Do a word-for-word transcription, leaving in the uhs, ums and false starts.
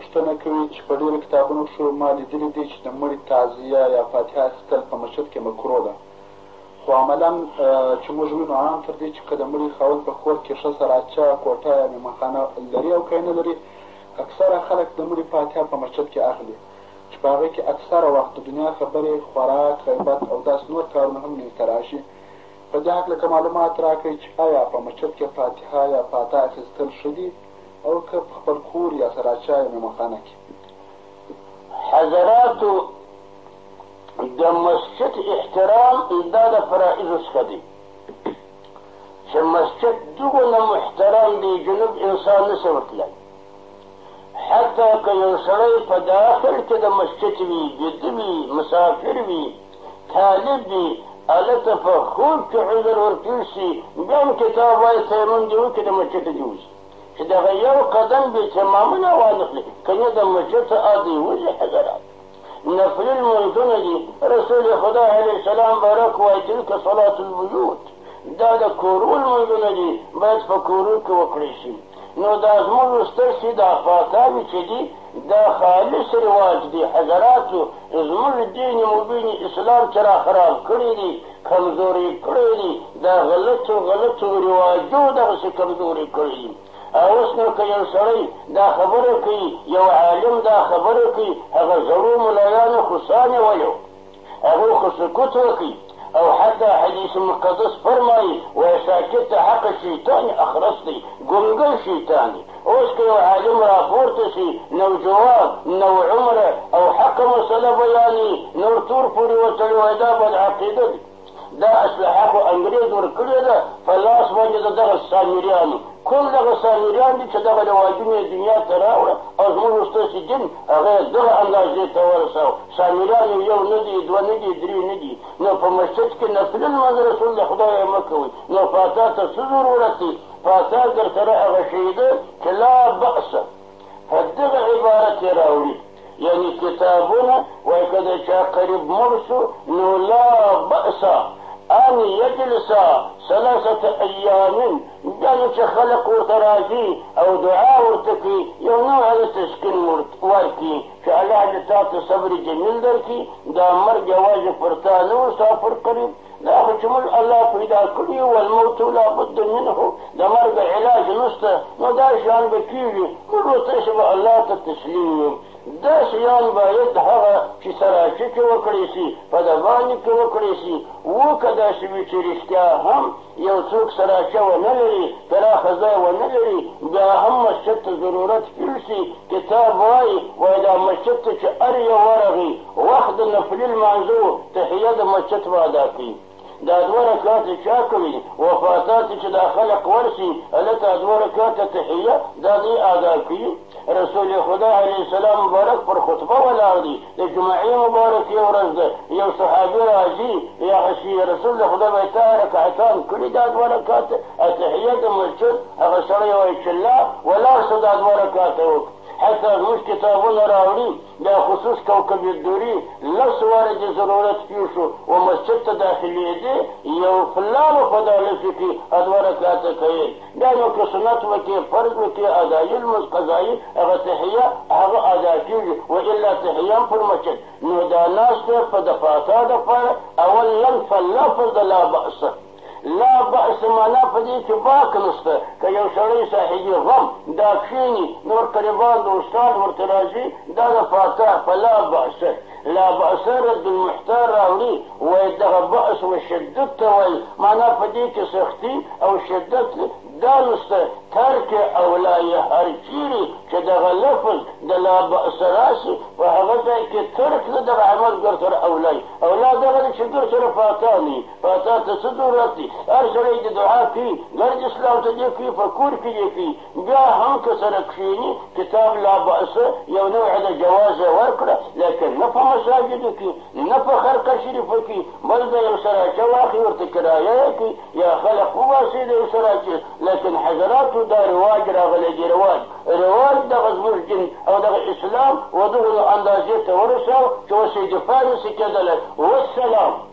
پوښتنه کوي چې په ډېرو کتابونو کښې ما لیدلي دي چې د مړي تعزیه یا فاتحه اخیستل په مسجد کې مکروه ده، خو عملا چې موږ وینو عام تر دې چې که د مړي خاوند په کور کې ښه سراچه کوټه یا مېلمانخانه لري او که یې نه لري، اکثره خلک د مړي فاتحه په مسجد کې اخلي چې په هغې کې اکثره وخت د دنیا خبرې، خوراک، غیبت او داسې نور کارونه هم منځته راشي. په دې هکله که معلومات راکړئ چې آیا په مسجد کې فاتحه یا فاتحه اخیستل ښه دي او که په خپل کور یا سراچه یا مېلمانخانه کې؟ حضراتو د مسجد احترام دا د فرائضو څخه دی چې مسجد دومره محترم دی جنوب انسان نشي ورتلی. حتی که یو سړی په داخل کې د مسجد وي، بیده وي، مسافر وي، طالب وي، هلته په خوب کې عذر ورکړل شي، بیا هم کتاب وایي تیمم دې وکړي د مسجد دې وځي چې دغه یو قدم بې تمامونه وانخلي، که نه د مسجد څخه دې وځي. حضرات نفل المنځونه دي، رسول خدا علیه السلام بارک وایي تلک صلاة البیوت، دا د کورو لمونځونه دي، باید په کورو کې وکړی شي. نو دا زموږ ستاسې دا فاتحې چې دي دا خالص رواج دی. حضراتو زموږ دین مبین اسلام چې را خراب کړي دي، کمزوري کړي دي، دا غلطو غلطو رواجو دغسې کمزوري کړي دي. اوس نو که یو سړی دا خبره کوي، یو عالم دا خبره کوي، هغه زړو ملایانو خو سانې ویو، هغوی خو سکوت وکړي. او حتی حدیث مقدس فرمایي وایي ساکت حق شیطان اخرس دی، ګونګل شیطان دی. اوس که یو عالم راپورته شي، نو جواب، نو عمره او حق مسله بیاني، نور تور پورې وتړي وایي دا بد عقیده دی. دا اسلحه خو انګرېز ورکړې ده په لاس باندې د دغه سامریانو، کل دغه سامریان دي چې دغه رواجونه یې دنیا ته راوړه او زموږ ستاسې دین هغه یې دغه اندازې ته ورساو. سامریان یو نه دي، دوه نه دي، درې نه دي. نو په مسجد کې نفل لمانځ رسول د خدای یې مه کوئ. نو فاتحه ته څه ضرورت دی؟ فاتحه در سره هغه شی ده چې لا بأسه، په دغه عبارت یې راوړي، یعنی کتابونه وایي که د چا قریب مړ شو نو لا بأسه ان یجلسا ثلاثة ایام، یعنی چې خلق ورته راځي او دعا ورته کوي، یو نوع د تسکین ورکړي چې الله دې تا ته صبر جمیل درکړي، دا مرګ یوازې پر تا نه و ستا پر قریب، دا خو چې موږ الله پیدا کړي والموت لابد منه، د مرګ علاج نشته. نو دا شیان به کېږي، موږ ورته چې به الله ته تسلیم یو. دا شیان باید هغه چې سراچه کې وکړی شي، په دبانې کې وکړی شي. و که داسې وي چې رښتیا هم یو څوک سراچه ونه لري، پراخه ځای ونه لري، بیا هم مسجد ته ضرورت پیل شي. کتاب وایي وایي دا مسجد ته چې هر یو ورغي وخت د نفلي لمانځو تحیه د مسجد به ادا کوي. دا دوه رکعاته چا کوي؟ وفاتات چې دا خلق ورسي هلته دوه رکعاته تحیه دا دوی ادا کوي. رسول خدا علیه السلام مبارک پر خطبه ولاړ دی، د جمعې مبارکې ورځ ده، یو صحابي راځي یا شي رسول خدا به تا رکعتان کړي، دا دوه رکعاته تحیه د مسجد، هغه سړی وایي چې لا ولاړ شه دا دوه رکعاته وکړه. حتی زموږ کتابونه راوړي دا خصوص کوکب الدوري لس واره د ضرورت پیښ شو و مسجد ته داخلېدې، یو فلانو په دا لسو کې دوه رکعاته کوي. بیا نو که سنت وکړي، فرض وکړي، ادایي لمونځ قضایي هغه تحیه هغه ادا کېږي، والا تحیه هم پر مسجد. نو دا ناسته په د فاتحه دپاره اول لنف لفظ د لا بأسه، لا بأس معنا په دې کې باک نشته. که یو سړی صاحبي غم دا کښېني، نور قریبان د استاد ورته راځي، دا د فاتحه په لا بأسه. لا بأس رد المحتار راوړي وایي دغه بأس و شدت ته وایي، معنا په دې کې سختي او شدت دا نشته. ترک اولایه هر چیرې چې دغه لفظ د لا بأس راشي په هغه ځای کې ترک د دغه عمل ګر سره اولای اولاد دغه چې ګر سره فاتحه نه وي. فاتحه ته څه ضرورت دی؟ هر سړی د دعا کوي، ګرد اسلام ته دې کوي، په کور کې دې کوي. بیا هم که سره کښېني کتاب لا بأس یو نوع د جواز یې ورکړه، لیکن نه په مساجدو کې، نه په خرقه شریفه کې، بل د یو سراچه واخلي ورته کرایه یې کوي یا خلق وباسي د یو سراچه. لیکن حضراتو دا رواج راغلی دی، رواج رواج دغه زموږ دین او دغه اسلام و دغو اندازې ته ورساو چې اوس یې دفاع نشي کېدلی. والسلام.